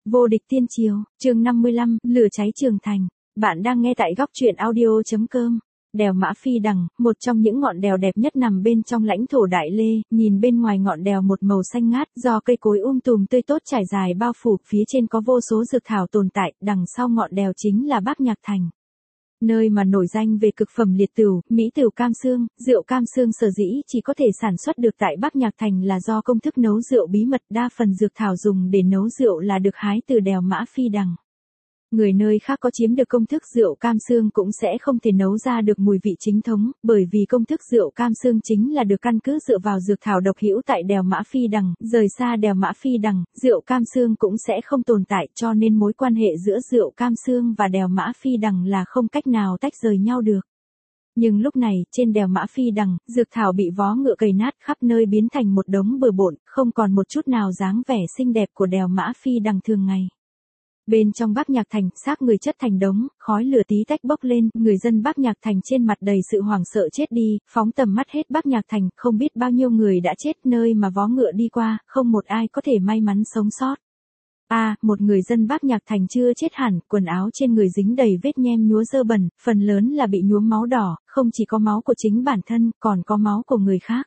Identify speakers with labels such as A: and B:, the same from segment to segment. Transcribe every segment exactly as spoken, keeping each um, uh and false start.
A: Vô địch tiên triều, chương năm mươi lăm, lửa cháy trường thành. Bạn đang nghe tại góc truyện audio chấm com. Đèo Mã Phi Đằng, một trong những ngọn đèo đẹp nhất nằm bên trong lãnh thổ Đại Lê, nhìn bên ngoài ngọn đèo một màu xanh ngát, do cây cối um tùm tươi tốt trải dài bao phủ, phía trên có vô số dược thảo tồn tại, đằng sau ngọn đèo chính là Bác Nhạc Thành. Nơi mà nổi danh về cực phẩm liệt tửu, mỹ tửu cam xương, rượu cam xương sở dĩ chỉ có thể sản xuất được tại Bác Nhạc Thành là do công thức nấu rượu bí mật, đa phần dược thảo dùng để nấu rượu là được hái từ đèo Mã Phi Đằng. Người nơi khác có chiếm được công thức rượu cam xương cũng sẽ không thể nấu ra được mùi vị chính thống, bởi vì công thức rượu cam xương chính là được căn cứ dựa vào dược thảo độc hữu tại đèo Mã Phi Đằng, rời xa đèo Mã Phi Đằng, rượu cam xương cũng sẽ không tồn tại, cho nên mối quan hệ giữa rượu cam xương và đèo Mã Phi Đằng là không cách nào tách rời nhau được. Nhưng lúc này, trên đèo Mã Phi Đằng, dược thảo bị vó ngựa cày nát khắp nơi biến thành một đống bừa bộn, không còn một chút nào dáng vẻ xinh đẹp của đèo Mã Phi Đằng thường ngày. Bên trong Bác Nhạc Thành, xác người chất thành đống, khói lửa tí tách bốc lên, người dân Bác Nhạc Thành trên mặt đầy sự hoảng sợ chết đi, phóng tầm mắt hết Bác Nhạc Thành, không biết bao nhiêu người đã chết, nơi mà vó ngựa đi qua, không một ai có thể may mắn sống sót. A, à, một người dân Bác Nhạc Thành chưa chết hẳn, quần áo trên người dính đầy vết nhem nhúa dơ bẩn, phần lớn là bị nhuốm máu đỏ, không chỉ có máu của chính bản thân, còn có máu của người khác.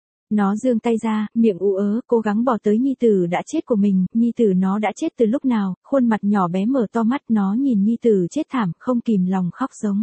A: Nó giương tay ra, miệng ú ớ, cố gắng bỏ tới nhi tử đã chết của mình, nhi tử nó đã chết từ lúc nào, khuôn mặt nhỏ bé mở to mắt, nó nhìn nhi tử chết thảm, không kìm lòng khóc giống.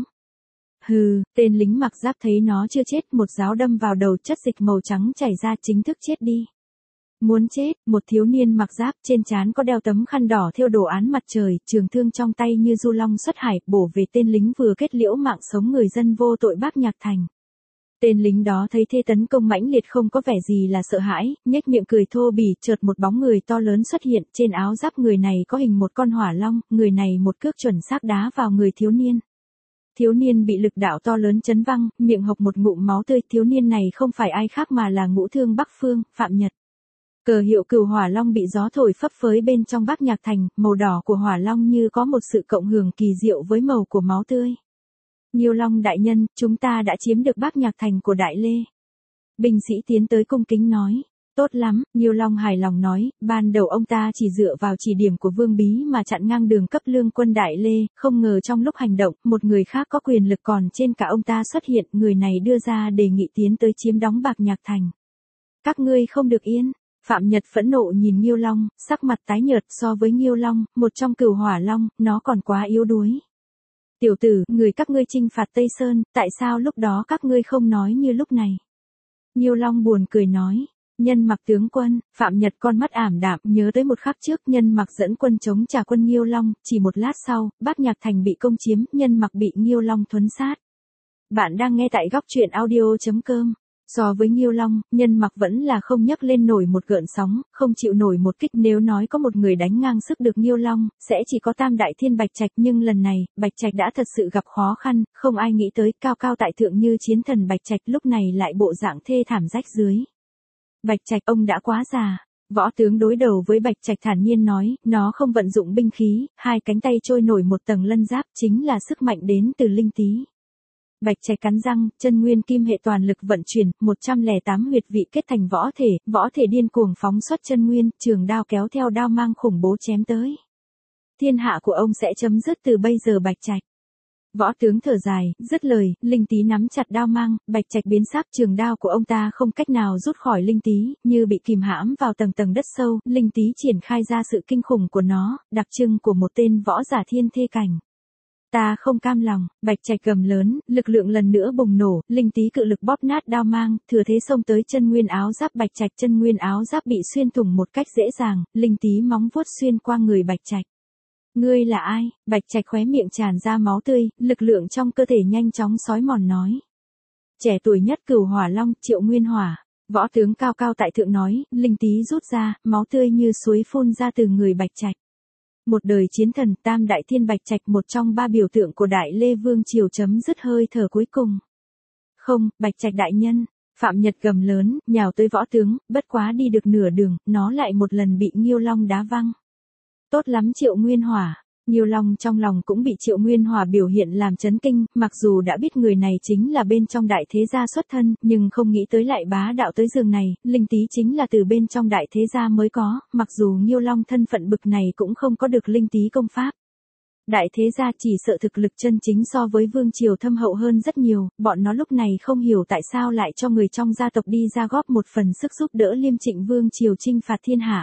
A: Hừ, tên lính mặc giáp thấy nó chưa chết, một giáo đâm vào đầu, chất dịch màu trắng chảy ra, chính thức chết đi. Muốn chết, một thiếu niên mặc giáp, trên trán có đeo tấm khăn đỏ thêu đồ án mặt trời, trường thương trong tay như du long xuất hải, bổ về tên lính vừa kết liễu mạng sống người dân vô tội Bác Nhạc Thành. Tên lính đó thấy thế tấn công mãnh liệt không có vẻ gì là sợ hãi, nhếch miệng cười thô bỉ, chợt một bóng người to lớn xuất hiện, trên áo giáp người này có hình một con hỏa long, người này một cước chuẩn xác đá vào người thiếu niên. Thiếu niên bị lực đạo to lớn chấn văng, miệng hộc một ngụm máu tươi, thiếu niên này không phải ai khác mà là Ngũ Thương Bắc Phương, Phạm Nhật. Cờ hiệu Cửu Hỏa Long bị gió thổi phấp phới bên trong Bác Nhạc Thành, màu đỏ của hỏa long như có một sự cộng hưởng kỳ diệu với màu của máu tươi. Nghiêu Long đại nhân, chúng ta đã chiếm được Bác Nhạc Thành của Đại Lê. Binh sĩ tiến tới cung kính nói. Tốt lắm, Nghiêu Long hài lòng nói, ban đầu ông ta chỉ dựa vào chỉ điểm của Vương Bí mà chặn ngang đường cấp lương quân Đại Lê, không ngờ trong lúc hành động, một người khác có quyền lực còn trên cả ông ta xuất hiện, người này đưa ra đề nghị tiến tới chiếm đóng Bác Nhạc Thành. Các ngươi không được yên. Phạm Nhật phẫn nộ nhìn Nghiêu Long, sắc mặt tái nhợt, so với Nghiêu Long, một trong Cửu Hỏa Long, nó còn quá yếu đuối. Tiểu tử, người các ngươi chinh phạt Tây Sơn, tại sao lúc đó các ngươi không nói như lúc này? Nghiêu Long buồn cười nói, Nhân Mặc tướng quân, Phạm Nhật con mắt ảm đạm, nhớ tới một khắc trước, Nhân Mặc dẫn quân chống trả quân Nghiêu Long, chỉ một lát sau, Bác Nhạc Thành bị công chiếm, Nhân Mặc bị Nghiêu Long thuấn sát. Bạn đang nghe tại góc truyện audio chấm com. So với Nghiêu Long, Nhân Mặc vẫn là không nhấc lên nổi một gợn sóng, không chịu nổi một kích, nếu nói có một người đánh ngang sức được Nghiêu Long, sẽ chỉ có Tam Đại Thiên Bạch Trạch, nhưng lần này, Bạch Trạch đã thật sự gặp khó khăn, không ai nghĩ tới, cao cao tại thượng như chiến thần Bạch Trạch lúc này lại bộ dạng thê thảm rách dưới. Bạch Trạch, ông đã quá già. Võ tướng đối đầu với Bạch Trạch thản nhiên nói, nó không vận dụng binh khí, hai cánh tay trôi nổi một tầng lân giáp, chính là sức mạnh đến từ linh tý. Bạch Trạch cắn răng, chân nguyên kim hệ toàn lực vận chuyển, một trăm lẻ tám huyệt vị kết thành võ thể, võ thể điên cuồng phóng xuất chân nguyên, trường đao kéo theo đao mang khủng bố chém tới. Thiên hạ của ông sẽ chấm dứt từ bây giờ Bạch Trạch. Võ tướng thở dài, dứt lời, linh tý nắm chặt đao mang, Bạch Trạch biến sắc, trường đao của ông ta không cách nào rút khỏi linh tý, như bị kìm hãm vào tầng tầng đất sâu, linh tý triển khai ra sự kinh khủng của nó, đặc trưng của một tên võ giả thiên thê cảnh. Ta không cam lòng, Bạch Trạch gầm lớn, lực lượng lần nữa bùng nổ, linh tý cự lực bóp nát đao mang, thừa thế xông tới chân nguyên áo giáp Bạch Trạch, chân nguyên áo giáp bị xuyên thủng một cách dễ dàng, linh tý móng vuốt xuyên qua người Bạch Trạch. Ngươi là ai? Bạch Trạch khóe miệng tràn ra máu tươi, lực lượng trong cơ thể nhanh chóng xói mòn nói. Trẻ tuổi nhất Cửu Hỏa Long, Triệu Nguyên Hỏa. Võ tướng cao cao tại thượng nói, linh tý rút ra, máu tươi như suối phun ra từ người Bạch Trạch. Một đời chiến thần, Tam Đại Thiên Bạch Trạch, một trong ba biểu tượng của Đại Lê Vương triều chấm dứt hơi thở cuối cùng. Không, Bạch Trạch đại nhân, Phạm Nhật gầm lớn, nhào tới võ tướng, bất quá đi được nửa đường, nó lại một lần bị Nghiêu Long đá văng. Tốt lắm Triệu Nguyên Hỏa, Nhiêu Long trong lòng cũng bị Triệu Nguyên Hòa biểu hiện làm chấn kinh, mặc dù đã biết người này chính là bên trong đại thế gia xuất thân, nhưng không nghĩ tới lại bá đạo tới giường này, linh tí chính là từ bên trong đại thế gia mới có, mặc dù Nhiêu Long thân phận bực này cũng không có được linh tí công pháp. Đại thế gia chỉ sợ thực lực chân chính so với vương triều thâm hậu hơn rất nhiều, bọn nó lúc này không hiểu tại sao lại cho người trong gia tộc đi ra góp một phần sức giúp đỡ Liêm Trịnh vương triều chinh phạt thiên hạ.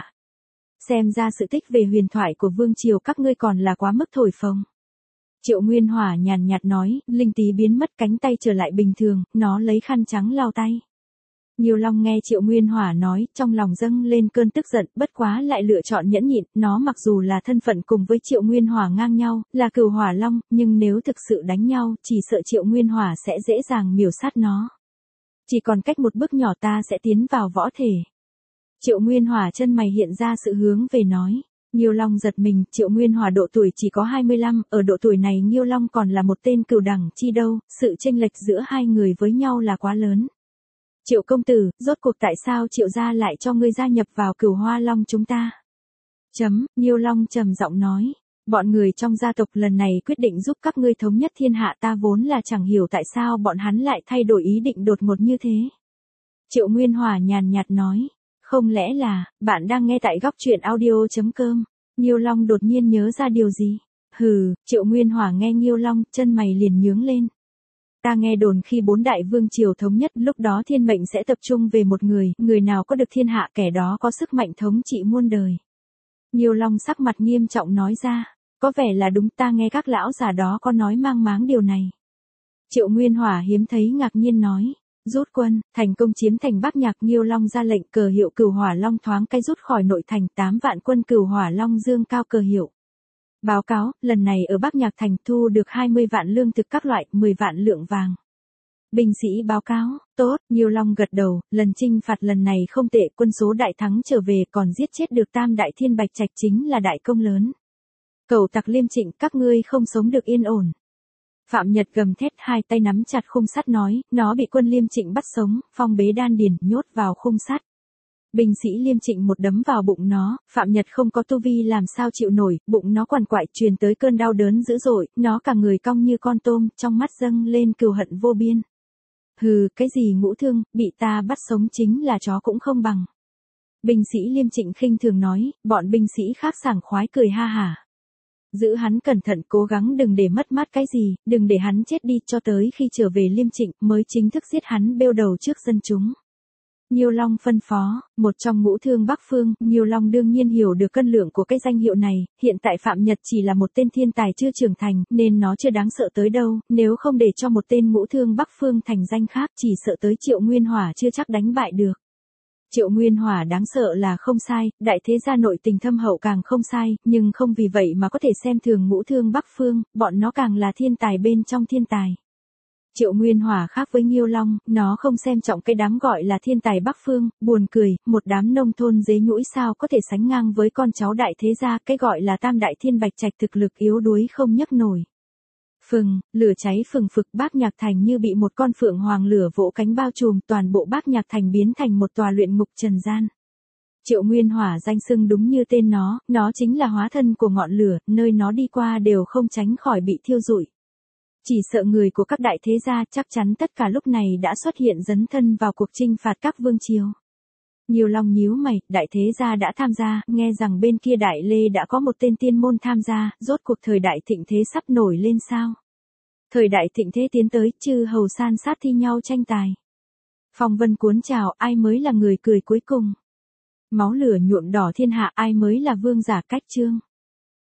A: Xem ra sự tích về huyền thoại của vương triều các ngươi còn là quá mức thổi phồng. Triệu Nguyên Hỏa nhàn nhạt nói, linh tí biến mất cánh tay trở lại bình thường, nó lấy khăn trắng lau tay. Nhiêu Long nghe Triệu Nguyên Hỏa nói, trong lòng dâng lên cơn tức giận, bất quá lại lựa chọn nhẫn nhịn, nó mặc dù là thân phận cùng với Triệu Nguyên Hỏa ngang nhau, là cửu hỏa long, nhưng nếu thực sự đánh nhau, chỉ sợ Triệu Nguyên Hỏa sẽ dễ dàng miểu sát nó. Chỉ còn cách một bước nhỏ ta sẽ tiến vào võ thể. Triệu Nguyên Hỏa chân mày hiện ra sự hướng về nói. Nhiêu Long giật mình, Triệu Nguyên Hỏa độ tuổi chỉ có hai mươi lăm, ở độ tuổi này Nhiêu Long còn là một tên cửu đẳng chi đâu, sự chênh lệch giữa hai người với nhau là quá lớn. Triệu công tử, rốt cuộc tại sao Triệu gia lại cho ngươi gia nhập vào Cửu Hoa Long chúng ta? Chấm, Nhiêu Long trầm giọng nói, bọn người trong gia tộc lần này quyết định giúp các ngươi thống nhất thiên hạ, ta vốn là chẳng hiểu tại sao bọn hắn lại thay đổi ý định đột ngột như thế. Triệu Nguyên Hỏa nhàn nhạt nói, không lẽ là, bạn đang nghe tại góc truyện audio chấm com. Nhiêu Long đột nhiên nhớ ra điều gì? Hừ, Triệu Nguyên Hỏa nghe Nhiêu Long, chân mày liền nhướng lên. Ta nghe đồn khi bốn đại vương triều thống nhất, lúc đó thiên mệnh sẽ tập trung về một người, người nào có được thiên hạ kẻ đó có sức mạnh thống trị muôn đời. Nhiêu Long sắc mặt nghiêm trọng nói ra, có vẻ là đúng, ta nghe các lão già đó có nói mang máng điều này. Triệu Nguyên Hỏa hiếm thấy ngạc nhiên nói, rút quân, thành công chiếm thành Bắc Nhạc. Nhiêu Long ra lệnh, cờ hiệu Cửu Hỏa Long thoáng cái rút khỏi nội thành, tám vạn quân Cửu Hỏa Long dương cao cờ hiệu. Báo cáo, lần này ở Bắc Nhạc thành thu được hai mươi vạn lương thực các loại, mười vạn lượng vàng. Binh sĩ báo cáo, tốt, Nhiêu Long gật đầu, lần chinh phạt lần này không tệ, quân số đại thắng trở về, còn giết chết được tam đại thiên bạch trạch chính là đại công lớn. Cẩu tặc Liêm Trịnh, các ngươi không sống được yên ổn. Phạm Nhật gầm thét, hai tay nắm chặt khung sắt nói, nó bị quân Liêm Trịnh bắt sống, phong bế đan điền, nhốt vào khung sắt. Binh sĩ Liêm Trịnh một đấm vào bụng nó, Phạm Nhật không có tu vi làm sao chịu nổi, bụng nó quằn quại truyền tới cơn đau đớn dữ dội, nó cả người cong như con tôm, trong mắt dâng lên cừu hận vô biên. Hừ, cái gì ngũ thương, bị ta bắt sống chính là chó cũng không bằng. Binh sĩ Liêm Trịnh khinh thường nói, bọn binh sĩ khác sảng khoái cười ha hả. Giữ hắn cẩn thận, cố gắng đừng để mất mát cái gì, đừng để hắn chết đi, cho tới khi trở về Liêm Trịnh mới chính thức giết hắn bêu đầu trước dân chúng. Nhiêu Long phân phó, một trong ngũ thương Bắc Phương, Nhiêu Long đương nhiên hiểu được cân lượng của cái danh hiệu này, hiện tại Phạm Nhật chỉ là một tên thiên tài chưa trưởng thành, nên nó chưa đáng sợ tới đâu, nếu không để cho một tên ngũ thương Bắc Phương thành danh khác, chỉ sợ tới Triệu Nguyên Hỏa chưa chắc đánh bại được. Triệu Nguyên Hỏa đáng sợ là không sai, đại thế gia nội tình thâm hậu càng không sai, nhưng không vì vậy mà có thể xem thường ngũ thương Bắc Phương, bọn nó càng là thiên tài bên trong thiên tài. Triệu Nguyên Hỏa khác với Nhiêu Long, nó không xem trọng cái đám gọi là thiên tài Bắc Phương, buồn cười, một đám nông thôn dế nhũi sao có thể sánh ngang với con cháu đại thế gia, cái gọi là tam đại thiên bạch trạch thực lực yếu đuối không nhấc nổi. Phừng, lửa cháy phừng phực, Bác Nhạc thành như bị một con phượng hoàng lửa vỗ cánh bao trùm, toàn bộ Bác Nhạc thành biến thành một tòa luyện ngục trần gian. Triệu Nguyên Hỏa danh xưng đúng như tên nó, nó chính là hóa thân của ngọn lửa, nơi nó đi qua đều không tránh khỏi bị thiêu rụi. Chỉ sợ người của các đại thế gia chắc chắn tất cả lúc này đã xuất hiện dấn thân vào cuộc chinh phạt các vương triều. Nhiêu Long nhíu mày, đại thế gia đã tham gia, nghe rằng bên kia Đại Lê đã có một tên tiên môn tham gia, rốt cuộc thời đại thịnh thế sắp nổi lên sao? Thời đại thịnh thế tiến tới, chư hầu san sát thi nhau tranh tài. Phong vân cuốn trào, ai mới là người cười cuối cùng? Máu lửa nhuộm đỏ thiên hạ, ai mới là vương giả cách chương?